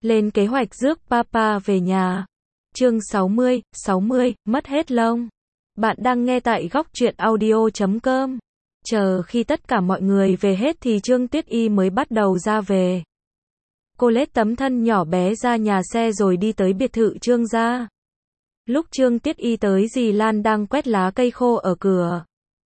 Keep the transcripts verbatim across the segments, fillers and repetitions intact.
Lên kế hoạch rước Papa về nhà. Chương sáu mươi, sáu mươi, mất hết lông. Bạn đang nghe tại góc truyện audio chấm com. Chờ khi tất cả mọi người về hết thì Trương Tuyết Y mới bắt đầu ra về. Cô lết tấm thân nhỏ bé ra nhà xe rồi đi tới biệt thự Trương gia. Lúc Trương Tuyết Y tới, dì Lan đang quét lá cây khô ở cửa.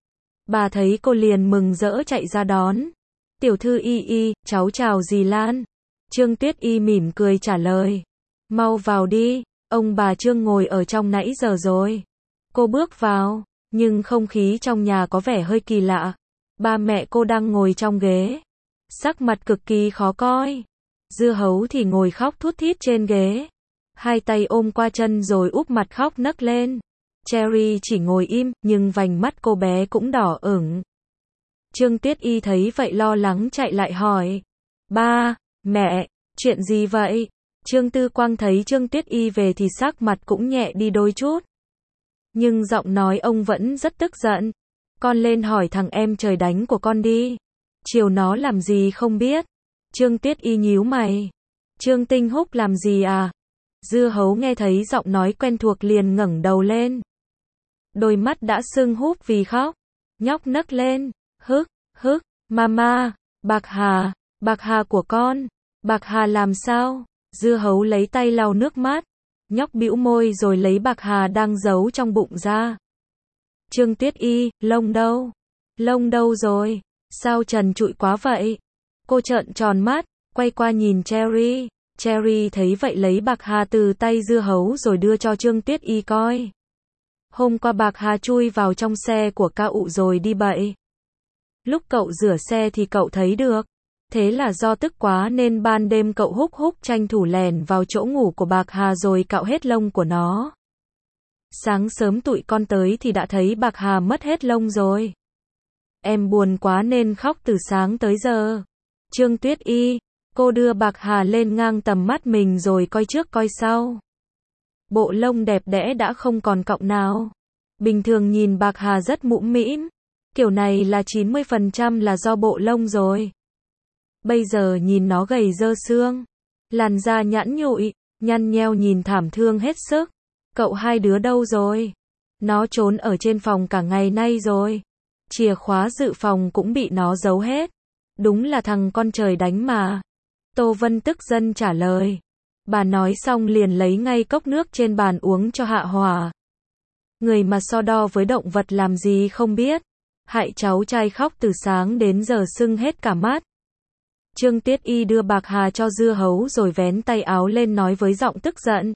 Bà thấy cô liền mừng rỡ chạy ra đón. Tiểu thư Y Y, cháu chào dì Lan. Trương Tuyết Y mỉm cười trả lời. Mau vào đi, ông bà Trương ngồi ở trong nãy giờ rồi. Cô bước vào, nhưng không khí trong nhà có vẻ hơi kỳ lạ. Ba mẹ cô đang ngồi trong ghế, sắc mặt cực kỳ khó coi. Dưa hấu thì ngồi khóc thút thít trên ghế, hai tay ôm qua chân rồi úp mặt khóc nấc lên. Cherry chỉ ngồi im, nhưng vành mắt cô bé cũng đỏ ửng. Trương Tuyết Y thấy vậy lo lắng chạy lại hỏi. Ba, mẹ, chuyện gì vậy? Trương Tư Quang thấy Trương Tuyết Y về thì sắc mặt cũng nhẹ đi đôi chút. Nhưng giọng nói ông vẫn rất tức giận. Con lên hỏi thằng em trời đánh của con đi. Chiều nó làm gì không biết. Trương Tuyết Y nhíu mày. Trương Tinh Húc làm gì à? Dưa hấu nghe thấy giọng nói quen thuộc liền ngẩng đầu lên. Đôi mắt đã sưng húp vì khóc. Nhóc nấc lên. Hức, hức, mama, Bạc Hà, Bạc Hà của con. Bạc Hà làm sao? Dưa hấu lấy tay lau nước mắt. Nhóc bĩu môi rồi lấy Bạc Hà đang giấu trong bụng ra. Trương Tuyết Y, lông đâu? Lông đâu rồi? Sao trần trụi quá vậy? Cô trợn tròn mắt, quay qua nhìn Cherry. Cherry thấy vậy lấy Bạc Hà từ tay dưa hấu rồi đưa cho Trương Tuyết Y coi. Hôm qua Bạc Hà chui vào trong xe của Ca Ụ rồi đi bậy. Lúc cậu rửa xe thì cậu thấy được. Thế là do tức quá nên ban đêm cậu húc húc tranh thủ lèn vào chỗ ngủ của Bạc Hà rồi cạo hết lông của nó. Sáng sớm tụi con tới thì đã thấy Bạc Hà mất hết lông rồi. Em buồn quá nên khóc từ sáng tới giờ. Trương Tuyết Y, cô đưa Bạc Hà lên ngang tầm mắt mình rồi coi trước coi sau. Bộ lông đẹp đẽ đã không còn cọng nào. Bình thường nhìn Bạc Hà rất mũm mĩm. Kiểu này là chín mươi phần trăm là do bộ lông rồi. Bây giờ nhìn nó gầy dơ xương. Làn da nhẵn nhụi, nhăn nheo nhìn thảm thương hết sức. Cậu hai đứa đâu rồi? Nó trốn ở trên phòng cả ngày nay rồi. Chìa khóa dự phòng cũng bị nó giấu hết. Đúng là thằng con trời đánh mà. Tô Vân tức giận trả lời. Bà nói xong liền lấy ngay cốc nước trên bàn uống cho hạ hỏa. Người mà so đo với động vật làm gì không biết. Hại cháu trai khóc từ sáng đến giờ sưng hết cả mắt. Trương Tuyết Y đưa Bạc Hà cho dưa hấu rồi vén tay áo lên nói với giọng tức giận.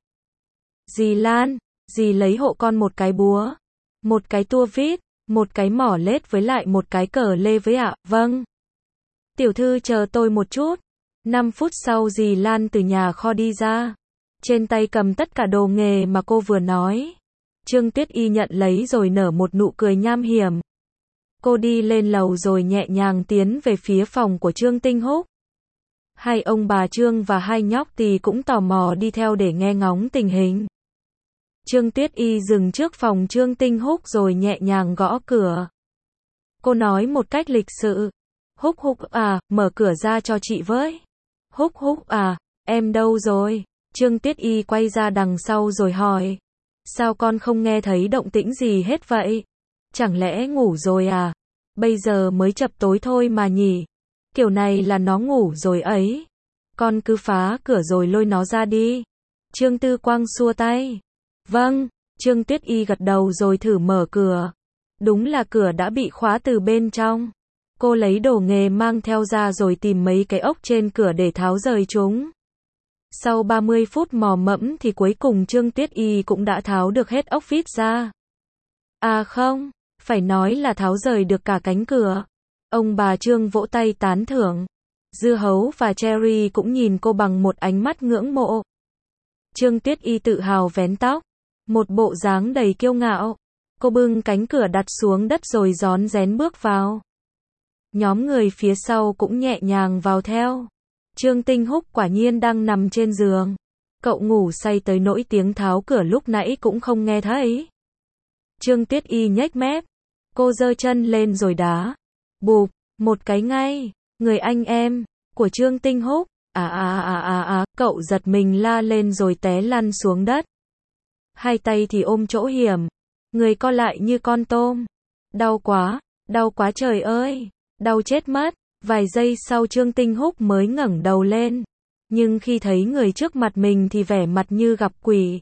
Dì Lan, dì lấy hộ con một cái búa, một cái tua vít, một cái mỏ lết với lại một cái cờ lê với ạ. Vâng. Tiểu thư chờ tôi một chút. Năm phút sau dì Lan từ nhà kho đi ra. Trên tay cầm tất cả đồ nghề mà cô vừa nói. Trương Tuyết Y nhận lấy rồi nở một nụ cười nham hiểm. Cô đi lên lầu rồi nhẹ nhàng tiến về phía phòng của Trương Tinh Húc. Hai ông bà Trương và hai nhóc tỳ cũng tò mò đi theo để nghe ngóng tình hình. Trương Tuyết Y dừng trước phòng Trương Tinh Húc rồi nhẹ nhàng gõ cửa. Cô nói một cách lịch sự. Húc Húc à, mở cửa ra cho chị với. Húc Húc à, em đâu rồi? Trương Tuyết Y quay ra đằng sau rồi hỏi. Sao con không nghe thấy động tĩnh gì hết vậy? Chẳng lẽ ngủ rồi à? Bây giờ mới chập tối thôi mà nhỉ? Kiểu này là nó ngủ rồi ấy. Con cứ phá cửa rồi lôi nó ra đi. Trương Tư Quang xua tay. Vâng, Trương Tuyết Y gật đầu rồi thử mở cửa. Đúng là cửa đã bị khóa từ bên trong. Cô lấy đồ nghề mang theo ra rồi tìm mấy cái ốc trên cửa để tháo rời chúng. Sau ba mươi phút mò mẫm thì cuối cùng Trương Tuyết Y cũng đã tháo được hết ốc vít ra. À không, phải nói là tháo rời được cả cánh cửa. Ông bà Trương vỗ tay tán thưởng. Dưa hấu và Cherry cũng nhìn cô bằng một ánh mắt ngưỡng mộ. Trương Tuyết Y tự hào vén tóc. Một bộ dáng đầy kiêu ngạo. Cô bưng cánh cửa đặt xuống đất rồi rón rén bước vào. Nhóm người phía sau cũng nhẹ nhàng vào theo. Trương Tinh Húc quả nhiên đang nằm trên giường. Cậu ngủ say tới nỗi tiếng tháo cửa lúc nãy cũng không nghe thấy. Trương Tuyết Y nhếch mép. Cô giơ chân lên rồi đá. Bụp, một cái ngay. Người anh em của Trương Tinh Húc À à à à à, cậu giật mình la lên rồi té lăn xuống đất. Hai tay thì ôm chỗ hiểm, người co lại như con tôm. Đau quá, đau quá trời ơi, đau chết mất. Vài giây sau Trương Tinh Húc mới ngẩng đầu lên. Nhưng khi thấy người trước mặt mình thì vẻ mặt như gặp quỷ.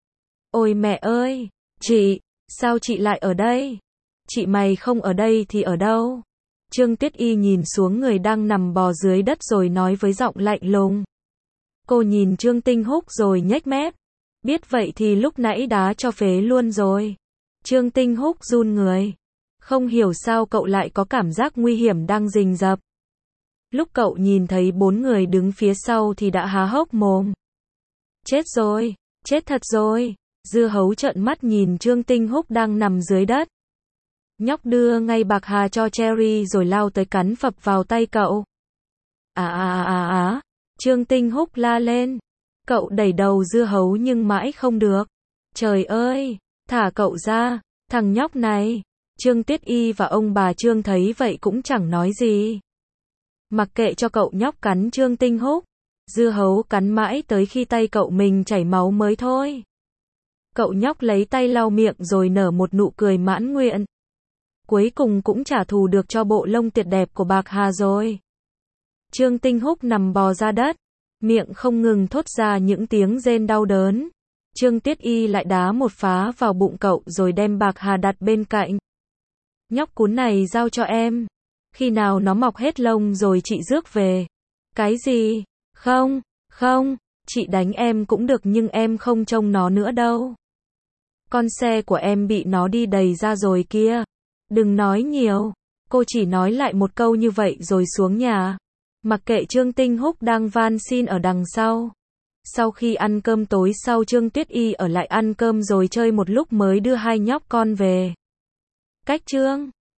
Ôi mẹ ơi, chị, sao chị lại ở đây? Chị mày không ở đây thì ở đâu? Trương Tuyết Y nhìn xuống người đang nằm bò dưới đất rồi nói với giọng lạnh lùng. Cô nhìn Trương Tinh Húc rồi nhếch mép. Biết vậy thì lúc nãy đá cho phế luôn rồi. Trương Tinh Húc run người. Không hiểu sao cậu lại có cảm giác nguy hiểm đang rình rập. Lúc cậu nhìn thấy bốn người đứng phía sau thì đã há hốc mồm. Chết rồi, chết thật rồi. Dưa hấu trợn mắt nhìn Trương Tinh Húc đang nằm dưới đất. Nhóc đưa ngay bạc hà cho Cherry rồi lao tới cắn phập vào tay cậu. À à à à, Trương Tinh Húc la lên. Cậu đẩy đầu dưa hấu nhưng mãi không được. Trời ơi, thả cậu ra, thằng nhóc này. Trương Tuyết Y và ông bà Trương thấy vậy cũng chẳng nói gì. Mặc kệ cho cậu nhóc cắn Trương Tinh Húc. Dưa hấu cắn mãi tới khi tay cậu mình chảy máu mới thôi. Cậu nhóc lấy tay lau miệng rồi nở một nụ cười mãn nguyện. Cuối cùng cũng trả thù được cho bộ lông tuyệt đẹp của bạc hà rồi. Trương Tinh Húc nằm bò ra đất, miệng không ngừng thốt ra những tiếng rên đau đớn. Trương Tuyết Y lại đá một phá vào bụng cậu rồi đem bạc hà đặt bên cạnh. Nhóc cún này giao cho em. Khi nào nó mọc hết lông rồi chị rước về. Cái gì? Không, không, chị đánh em cũng được nhưng em không trông nó nữa đâu. Con xe của em bị nó đi đầy ra rồi kia. Đừng nói nhiều. Cô chỉ nói lại một câu như vậy rồi xuống nhà. Mặc kệ Trương Tinh Húc đang van xin ở đằng sau. Sau khi ăn cơm tối sau Trương Tuyết Y ở lại ăn cơm rồi chơi một lúc mới đưa hai nhóc con về. Cách Trương